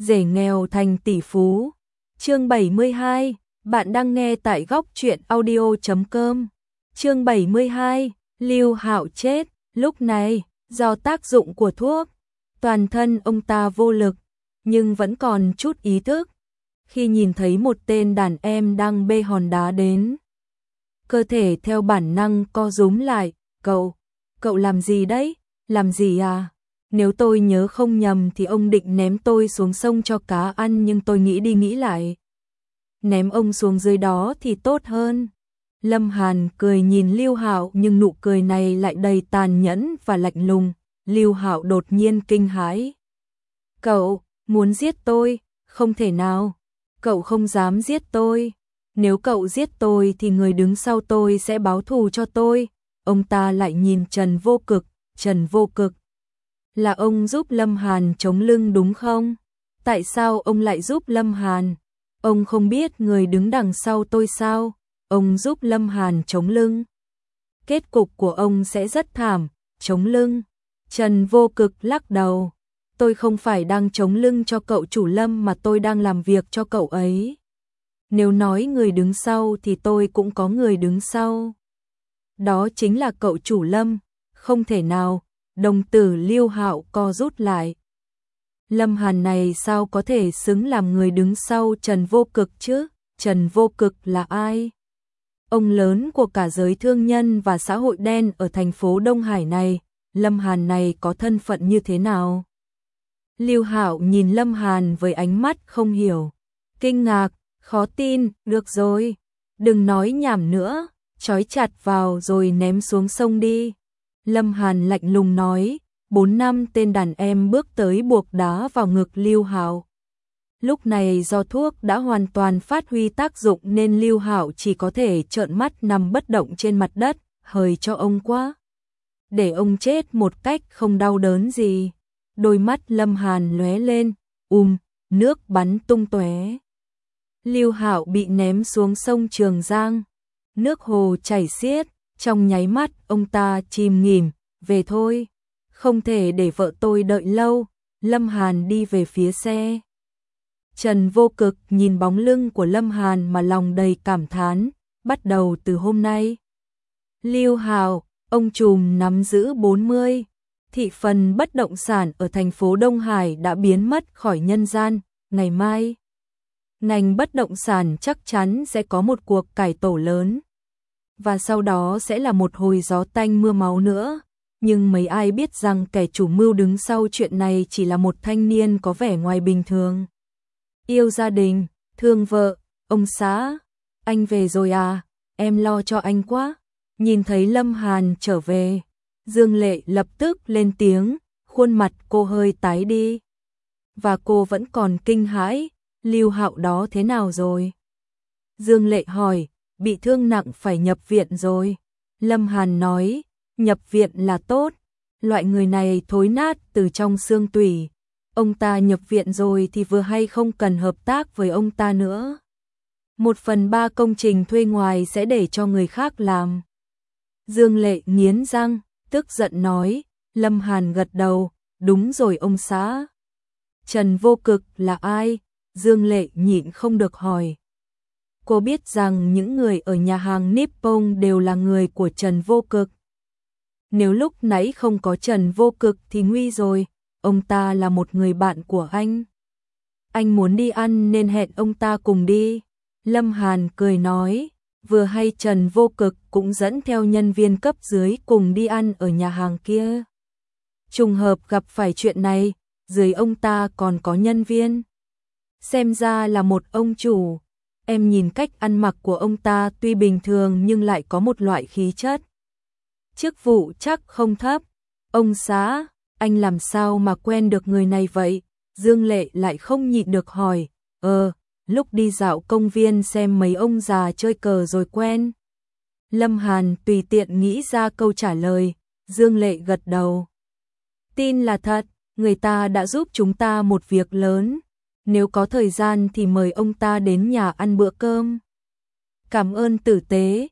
Rể nghèo thành tỷ phú. Chương 72, bạn đang nghe tại góc truyện audio.com. Chương 72, Lưu Hạo chết. Lúc này, do tác dụng của thuốc, toàn thân ông ta vô lực, nhưng vẫn còn chút ý thức. Khi nhìn thấy một tên đàn em đang bê hòn đá đến, cơ thể theo bản năng co rúm lại. Cậu làm gì đấy? Làm gì à? Nếu tôi nhớ không nhầm thì ông định ném tôi xuống sông cho cá ăn, nhưng tôi nghĩ đi nghĩ lại, ném ông xuống dưới đó thì tốt hơn. Lâm Hàn cười nhìn Lưu Hạo, nhưng nụ cười này lại đầy tàn nhẫn và lạnh lùng. Lưu Hạo đột nhiên kinh hãi. Cậu muốn giết tôi? Không thể nào. Cậu không dám giết tôi. Nếu cậu giết tôi thì người đứng sau tôi sẽ báo thù cho tôi. Ông ta lại nhìn Trần Vô Cực. Trần Vô Cực, là ông giúp Lâm Hàn chống lưng đúng không? Tại sao ông lại giúp Lâm Hàn? Ông không biết người đứng đằng sau tôi sao? Ông giúp Lâm Hàn chống lưng. Kết cục của ông sẽ rất thảm. Chống lưng. Trần Vô Cực lắc đầu. Tôi không phải đang chống lưng cho cậu chủ Lâm, mà tôi đang làm việc cho cậu ấy. Nếu nói người đứng sau thì tôi cũng có người đứng sau. Đó chính là cậu chủ Lâm. Không thể nào. Đồng tử Lưu Hạo co rút lại. Lâm Hàn này sao có thể xứng làm người đứng sau Trần Vô Cực chứ? Trần Vô Cực là ai? Ông lớn của cả giới thương nhân và xã hội đen ở thành phố Đông Hải này. Lâm Hàn này có thân phận như thế nào? Lưu Hạo nhìn Lâm Hàn với ánh mắt không hiểu, kinh ngạc, khó tin. Được rồi, đừng nói nhảm nữa, trói chặt vào rồi ném xuống sông đi. Lâm Hàn lạnh lùng nói. 4-5 tên đàn em bước tới buộc đá vào ngực Lưu Hạo. Lúc này do thuốc đã hoàn toàn phát huy tác dụng nên Lưu Hạo chỉ có thể trợn mắt nằm bất động trên mặt đất. Hời cho ông quá. Để ông chết một cách không đau đớn gì. Đôi mắt Lâm Hàn lóe lên, nước bắn tung tóe. Lưu Hạo bị ném xuống sông Trường Giang. Nước hồ chảy xiết, trong nháy mắt ông ta chìm nghỉm. Về thôi, không thể để vợ tôi đợi lâu. Lâm Hàn đi về phía xe. Trần Vô Cực nhìn bóng lưng của Lâm Hàn mà lòng đầy cảm thán. Bắt đầu từ hôm nay, Lưu Hạo, ông trùm nắm giữ 40 thị phần bất động sản ở thành phố Đông Hải đã biến mất khỏi nhân gian. Ngày mai, ngành bất động sản chắc chắn sẽ có một cuộc cải tổ lớn. Và sau đó sẽ là một hồi gió tanh mưa máu nữa. Nhưng mấy ai biết rằng kẻ chủ mưu đứng sau chuyện này chỉ là một thanh niên có vẻ ngoài bình thường. Yêu gia đình, thương vợ. Ông xã, anh về rồi à? Em lo cho anh quá. Nhìn thấy Lâm Hàn trở về, Dương Lệ lập tức lên tiếng, khuôn mặt cô hơi tái đi. Và cô vẫn còn kinh hãi. Lưu Hạo đó thế nào rồi? Dương Lệ hỏi. Bị thương nặng phải nhập viện rồi. Lâm Hàn nói. Nhập viện là tốt. Loại người này thối nát từ trong xương tủy. Ông ta nhập viện rồi thì vừa hay không cần hợp tác với ông ta nữa. 1/3 công trình thuê ngoài sẽ để cho người khác làm. Dương Lệ nghiến răng, tức giận nói. Lâm Hàn gật đầu. Đúng rồi ông xã. Trần Vô Cực là ai? Dương Lệ nhịn không được hỏi. Cô biết rằng những người ở nhà hàng Nippon đều là người của Trần Vô Cực. Nếu lúc nãy không có Trần Vô Cực thì nguy rồi. Ông ta là một người bạn của anh. Anh muốn đi ăn nên hẹn ông ta cùng đi. Lâm Hàn cười nói. Vừa hay Trần Vô Cực cũng dẫn theo nhân viên cấp dưới cùng đi ăn ở nhà hàng kia. Trùng hợp gặp phải chuyện này, dưới ông ta còn có nhân viên. Xem ra là một ông chủ. Em nhìn cách ăn mặc của ông ta tuy bình thường nhưng lại có một loại khí chất. Chức vụ chắc không thấp. Ông xã, anh làm sao mà quen được người này vậy? Dương Lệ lại không nhịn được hỏi. Lúc đi dạo công viên xem mấy ông già chơi cờ rồi quen. Lâm Hàn tùy tiện nghĩ ra câu trả lời. Dương Lệ gật đầu. Tin là thật, người ta đã giúp chúng ta một việc lớn. Nếu có thời gian thì mời ông ta đến nhà ăn bữa cơm. Cảm ơn tử tế.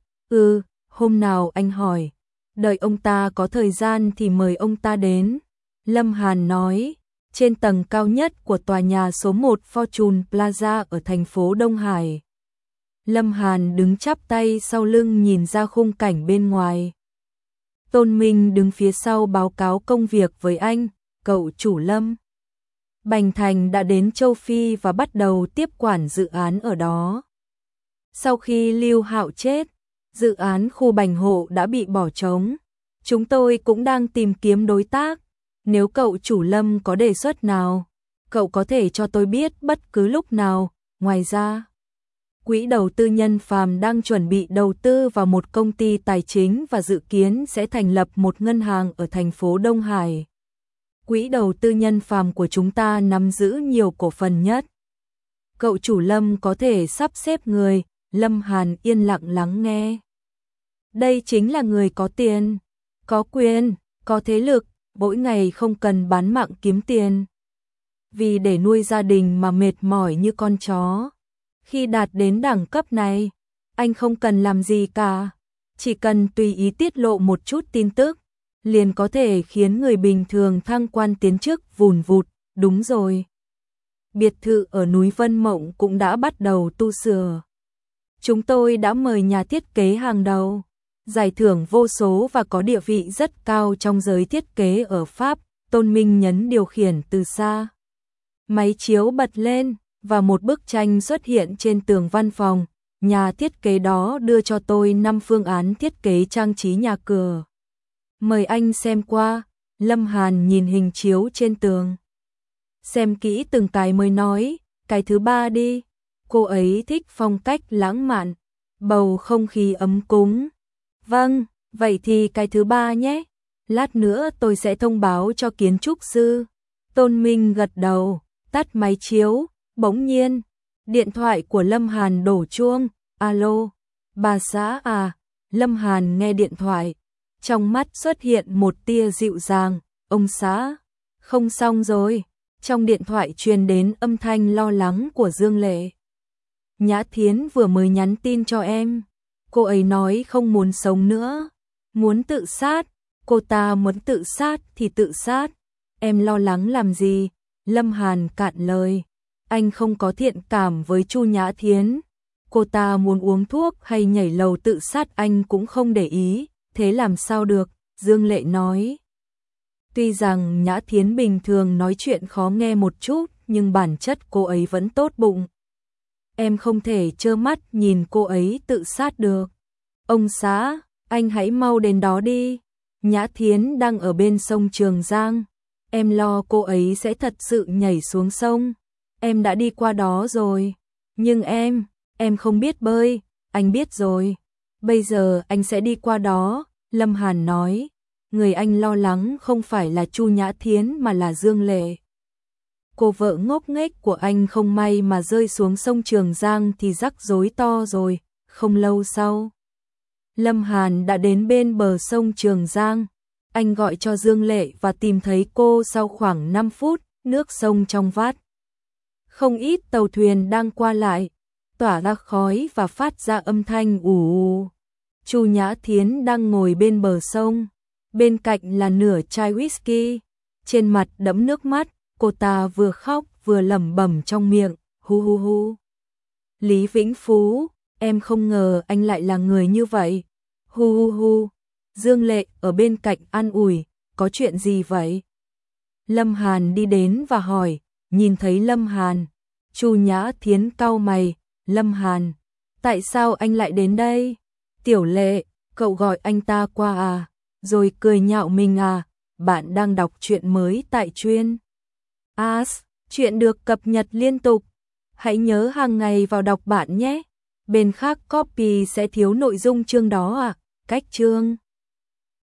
Hôm nào anh hỏi. Đợi ông ta có thời gian thì mời ông ta đến. Lâm Hàn nói. trên tầng cao nhất của tòa nhà số 1 Fortune Plaza ở thành phố Đông Hải. Lâm Hàn đứng chắp tay sau lưng nhìn ra khung cảnh bên ngoài. Tôn Minh đứng phía sau báo cáo công việc với anh, cậu chủ Lâm. Bành Thành đã đến châu Phi và bắt đầu tiếp quản dự án ở đó. Sau khi Lưu Hạo chết, dự án khu Bành Hộ đã bị bỏ trống. Chúng tôi cũng đang tìm kiếm đối tác. Nếu cậu chủ Lâm có đề xuất nào, cậu có thể cho tôi biết bất cứ lúc nào. Ngoài ra, quỹ đầu tư Nhân Phàm đang chuẩn bị đầu tư vào một công ty tài chính và dự kiến sẽ thành lập một ngân hàng ở thành phố Đông Hải. Quỹ đầu tư Nhân Phàm của chúng ta nắm giữ nhiều cổ phần nhất. Cậu chủ Lâm có thể sắp xếp người. Lâm Hàn yên lặng lắng nghe. Đây chính là người có tiền, có quyền, có thế lực, mỗi ngày không cần bán mạng kiếm tiền. Vì để nuôi gia đình mà mệt mỏi như con chó. Khi đạt đến đẳng cấp này, anh không cần làm gì cả, chỉ cần tùy ý tiết lộ một chút tin tức, liền có thể khiến người bình thường thăng quan tiến chức vùn vụt. Đúng rồi. Biệt thự ở núi Vân Mộng cũng đã bắt đầu tu sửa. Chúng tôi đã mời nhà thiết kế hàng đầu, giải thưởng vô số và có địa vị rất cao trong giới thiết kế ở Pháp. Tôn Minh nhấn điều khiển từ xa. Máy chiếu bật lên và một bức tranh xuất hiện trên tường văn phòng. Nhà thiết kế đó đưa cho tôi 5 phương án thiết kế trang trí nhà cửa. Mời anh xem qua. Lâm Hàn nhìn hình chiếu trên tường. Xem kỹ từng cái mới nói, cái thứ 3 đi. Cô ấy thích phong cách lãng mạn, bầu không khí ấm cúng. Vâng, vậy thì cái thứ 3 nhé. Lát nữa tôi sẽ thông báo cho kiến trúc sư. Tôn Minh gật đầu, tắt máy chiếu. Bỗng nhiên, điện thoại của Lâm Hàn đổ chuông. Alo, bà xã à? Lâm Hàn nghe điện thoại, trong mắt xuất hiện một tia dịu dàng. Ông xã, không xong rồi. Trong điện thoại truyền đến âm thanh lo lắng của Dương Lệ. Nhã Thiến vừa mới nhắn tin cho em. Cô ấy nói không muốn sống nữa, muốn tự sát. Cô ta muốn tự sát thì tự sát. Em lo lắng làm gì? Lâm Hàn cạn lời. Anh không có thiện cảm với Chu Nhã Thiến. Cô ta muốn uống thuốc hay nhảy lầu tự sát anh cũng không để ý. Thế làm sao được? Dương Lệ nói. Tuy rằng Nhã Thiến bình thường nói chuyện khó nghe một chút, nhưng bản chất cô ấy vẫn tốt bụng. Em không thể trơ mắt nhìn cô ấy tự sát được. Ông xã, anh hãy mau đến đó đi. Nhã Thiến đang ở bên sông Trường Giang. Em lo cô ấy sẽ thật sự nhảy xuống sông. Em đã đi qua đó rồi. Nhưng em không biết bơi. Anh biết rồi. Bây giờ anh sẽ đi qua đó. Lâm Hàn nói. Người anh lo lắng không phải là Chu Nhã Thiến mà là Dương Lệ. Cô vợ ngốc nghếch của anh không may mà rơi xuống sông Trường Giang thì rắc rối to rồi. Không lâu sau, Lâm Hàn đã đến bên bờ sông Trường Giang. Anh gọi cho Dương Lệ và tìm thấy cô sau khoảng 5 phút, nước sông trong vắt. Không ít tàu thuyền đang qua lại, tỏa ra khói và phát ra âm thanh ù ù. Chu Nhã Thiến đang ngồi bên bờ sông, bên cạnh là nửa chai whisky, trên mặt đẫm nước mắt. Cô ta vừa khóc vừa lẩm bẩm trong miệng, hu hu hu. Lý Vĩnh Phú, em không ngờ anh lại là người như vậy. Hu hu hu. Dương Lệ ở bên cạnh an ủi, có chuyện gì vậy? Lâm Hàn đi đến và hỏi, nhìn thấy Lâm Hàn, Chu Nhã Thiến cau mày, Lâm Hàn, tại sao anh lại đến đây? Tiểu Lệ, cậu gọi anh ta qua à? Rồi cười nhạo mình à? Bạn đang đọc truyện mới tại Chuyên As, chuyện được cập nhật liên tục. Hãy nhớ hàng ngày vào đọc bạn nhé. Bên khác copy sẽ thiếu nội dung chương đó à? Cách chương